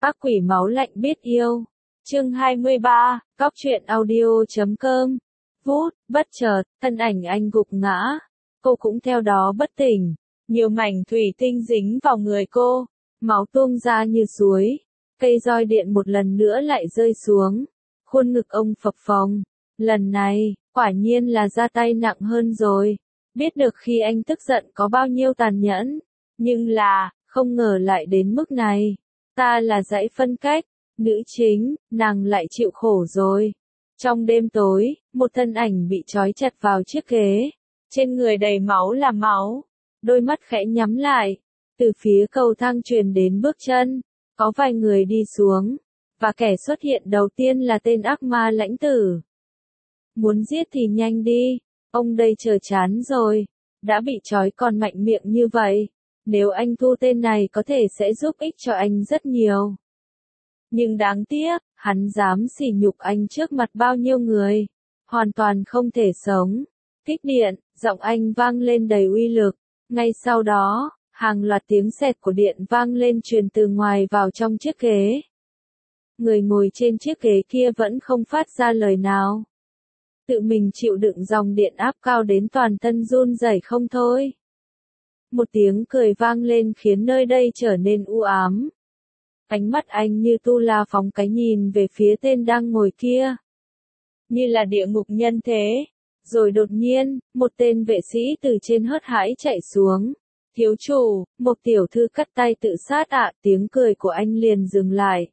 Ác quỷ máu lạnh biết yêu. Chương 23, Cóc truyện audio.com. Vút, bất chợt, thân ảnh anh gục ngã. Cô cũng theo đó bất tỉnh. Nhiều mảnh thủy tinh dính vào người cô. Máu tuôn ra như suối. Cây roi điện một lần nữa lại rơi xuống. Khuôn ngực ông phập phồng. Lần này, quả nhiên là ra tay nặng hơn rồi. Biết được khi anh tức giận có bao nhiêu tàn nhẫn. Nhưng là, không ngờ lại đến mức này. Ta là dãy phân cách. Nữ chính, nàng lại chịu khổ rồi. Trong đêm tối, một thân ảnh bị trói chặt vào chiếc ghế. Trên người đầy máu là máu. Đôi mắt khẽ nhắm lại. Từ phía cầu thang truyền đến bước chân. Có vài người đi xuống. Và kẻ xuất hiện đầu tiên là tên ác ma lãnh tử. Muốn giết thì nhanh đi. Ông đây chờ chán rồi. Đã bị trói còn mạnh miệng như vậy. Nếu anh thu tên này có thể sẽ giúp ích cho anh rất nhiều. Nhưng đáng tiếc, hắn dám sỉ nhục anh trước mặt bao nhiêu người. Hoàn toàn không thể sống. Kích điện, giọng anh vang lên đầy uy lực. Ngay sau đó, hàng loạt tiếng sét của điện vang lên truyền từ ngoài vào trong chiếc ghế. Người ngồi trên chiếc ghế kia vẫn không phát ra lời nào. Tự mình chịu đựng dòng điện áp cao đến toàn thân run rẩy không thôi. Một tiếng cười vang lên khiến nơi đây trở nên u ám. Ánh mắt anh như tu la phóng cái nhìn về phía tên đang ngồi kia. Như là địa ngục nhân thế. Rồi đột nhiên, một tên vệ sĩ từ trên hớt hải chạy xuống. Thiếu chủ, một tiểu thư cắt tay tự sát ạ. Tiếng cười của anh liền dừng lại.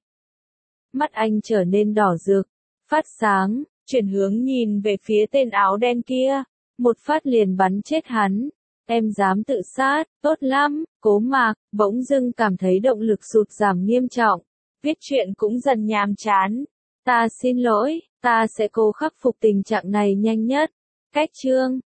Mắt anh trở nên đỏ rực, phát sáng, chuyển hướng nhìn về phía tên áo đen kia. Một phát liền bắn chết hắn. Em dám tự sát, tốt lắm, Cố Mạc, bỗng dưng cảm thấy động lực sụt giảm nghiêm trọng. Viết truyện cũng dần nhàm chán. Ta xin lỗi, ta sẽ cố khắc phục tình trạng này nhanh nhất. Cách chương.